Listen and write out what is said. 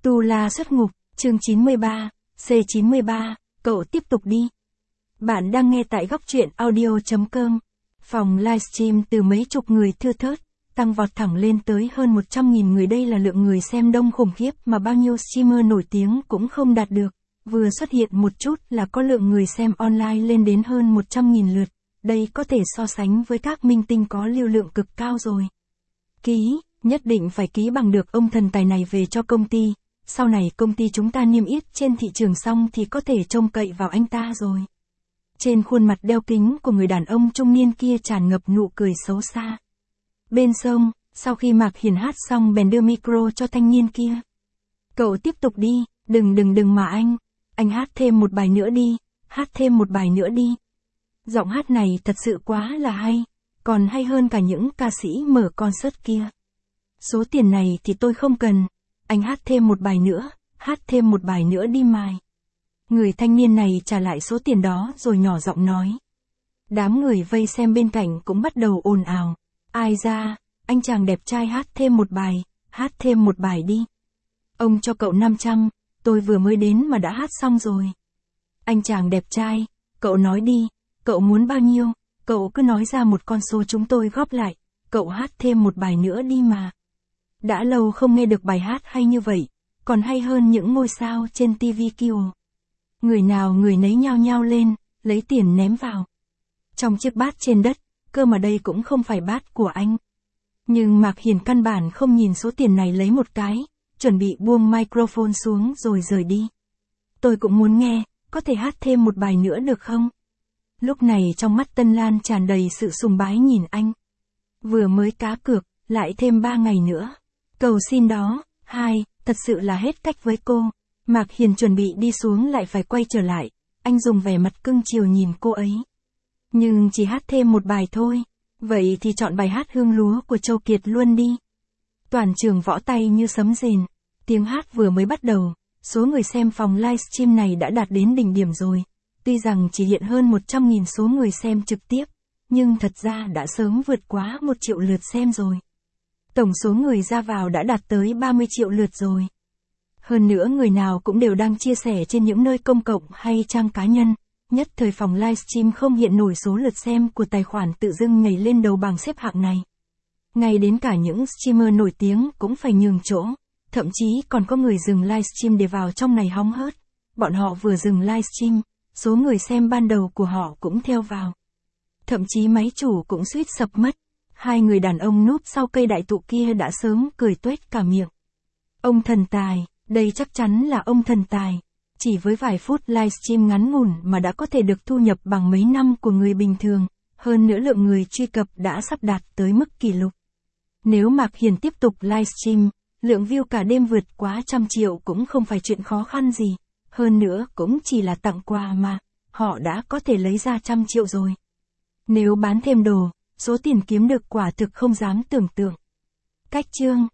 Tu La xuất ngục, chương 93, C93, cậu tiếp tục đi. Bạn đang nghe tại góc truyện audio.com. Phòng livestream từ mấy chục người thưa thớt, tăng vọt thẳng lên tới hơn 100.000 người. Đây là lượng người xem đông khủng khiếp mà bao nhiêu streamer nổi tiếng cũng không đạt được. Vừa xuất hiện một chút là có lượng người xem online lên đến hơn 100.000 lượt. Đây có thể so sánh với các minh tinh có lưu lượng cực cao rồi. Ký, nhất định phải ký bằng được ông thần tài này về cho công ty. Sau này công ty chúng ta niêm yết trên thị trường xong thì có thể trông cậy vào anh ta rồi. Trên khuôn mặt đeo kính của người đàn ông trung niên kia tràn ngập nụ cười xấu xa. Bên sông, sau khi Mạc Hiền hát xong bèn đưa micro cho thanh niên kia. Cậu tiếp tục đi, đừng mà anh hát thêm một bài nữa đi, hát thêm một bài nữa đi. Giọng hát này thật sự quá là hay, còn hay hơn cả những ca sĩ mở concert kia. Số tiền này thì tôi không cần, anh hát thêm một bài nữa, hát thêm một bài nữa đi mài. Người thanh niên này trả lại số tiền đó rồi nhỏ giọng nói. Đám người vây xem bên cạnh cũng bắt đầu ồn ào. Ai ra, anh chàng đẹp trai hát thêm một bài đi. Ông cho cậu 500, tôi vừa mới đến mà đã hát xong rồi. Anh chàng đẹp trai, cậu nói đi, cậu muốn bao nhiêu, cậu cứ nói ra một con số chúng tôi góp lại, cậu hát thêm một bài nữa đi mà. Đã lâu không nghe được bài hát hay như vậy, còn hay hơn những ngôi sao trên TV kia. Người nào người nấy nhao nhao lên, lấy tiền ném vào. Trong chiếc bát trên đất, cơ mà đây cũng không phải bát của anh. Nhưng Mạc Hiền căn bản không nhìn số tiền này lấy một cái, chuẩn bị buông microphone xuống rồi rời đi. Tôi cũng muốn nghe, có thể hát thêm một bài nữa được không? Lúc này trong mắt Tân Lan tràn đầy sự sùng bái nhìn anh. Vừa mới cá cược, lại thêm 3 ngày nữa. Cầu xin đó, thật sự là hết cách với cô. Mạc Hiền chuẩn bị đi xuống lại phải quay trở lại, anh dùng vẻ mặt cưng chiều nhìn cô ấy. Nhưng chỉ hát thêm một bài thôi, vậy thì chọn bài hát Hương Lúa của Châu Kiệt luôn đi. Toàn trường võ tay như sấm rền, tiếng hát vừa mới bắt đầu, số người xem phòng livestream này đã đạt đến đỉnh điểm rồi. Tuy rằng chỉ hiện hơn 100.000 số người xem trực tiếp, nhưng thật ra đã sớm vượt quá 1 triệu lượt xem rồi. Tổng số người ra vào đã đạt tới 30 triệu lượt rồi. Hơn nữa người nào cũng đều đang chia sẻ trên những nơi công cộng hay trang cá nhân, nhất thời phòng livestream không hiện nổi số lượt xem của tài khoản tự dưng nhảy lên đầu bảng xếp hạng này. Ngay đến cả những streamer nổi tiếng cũng phải nhường chỗ, thậm chí còn có người dừng livestream để vào trong này hóng hớt. Bọn họ vừa dừng livestream, số người xem ban đầu của họ cũng theo vào. Thậm chí máy chủ cũng suýt sập mất. Hai người đàn ông núp sau cây đại thụ kia đã sớm cười tuét cả miệng. Ông thần tài, đây chắc chắn là ông thần tài. Chỉ với vài phút livestream ngắn ngủn mà đã có thể được thu nhập bằng mấy năm của người bình thường. Hơn nữa lượng người truy cập đã sắp đạt tới mức kỷ lục. Nếu Mạc Hiền tiếp tục livestream, lượng view cả đêm vượt quá 100 triệu cũng không phải chuyện khó khăn gì. Hơn nữa cũng chỉ là tặng quà mà, họ đã có thể lấy ra 100 triệu rồi. Nếu bán thêm đồ, số tiền kiếm được quả thực không dám tưởng tượng. Cách chương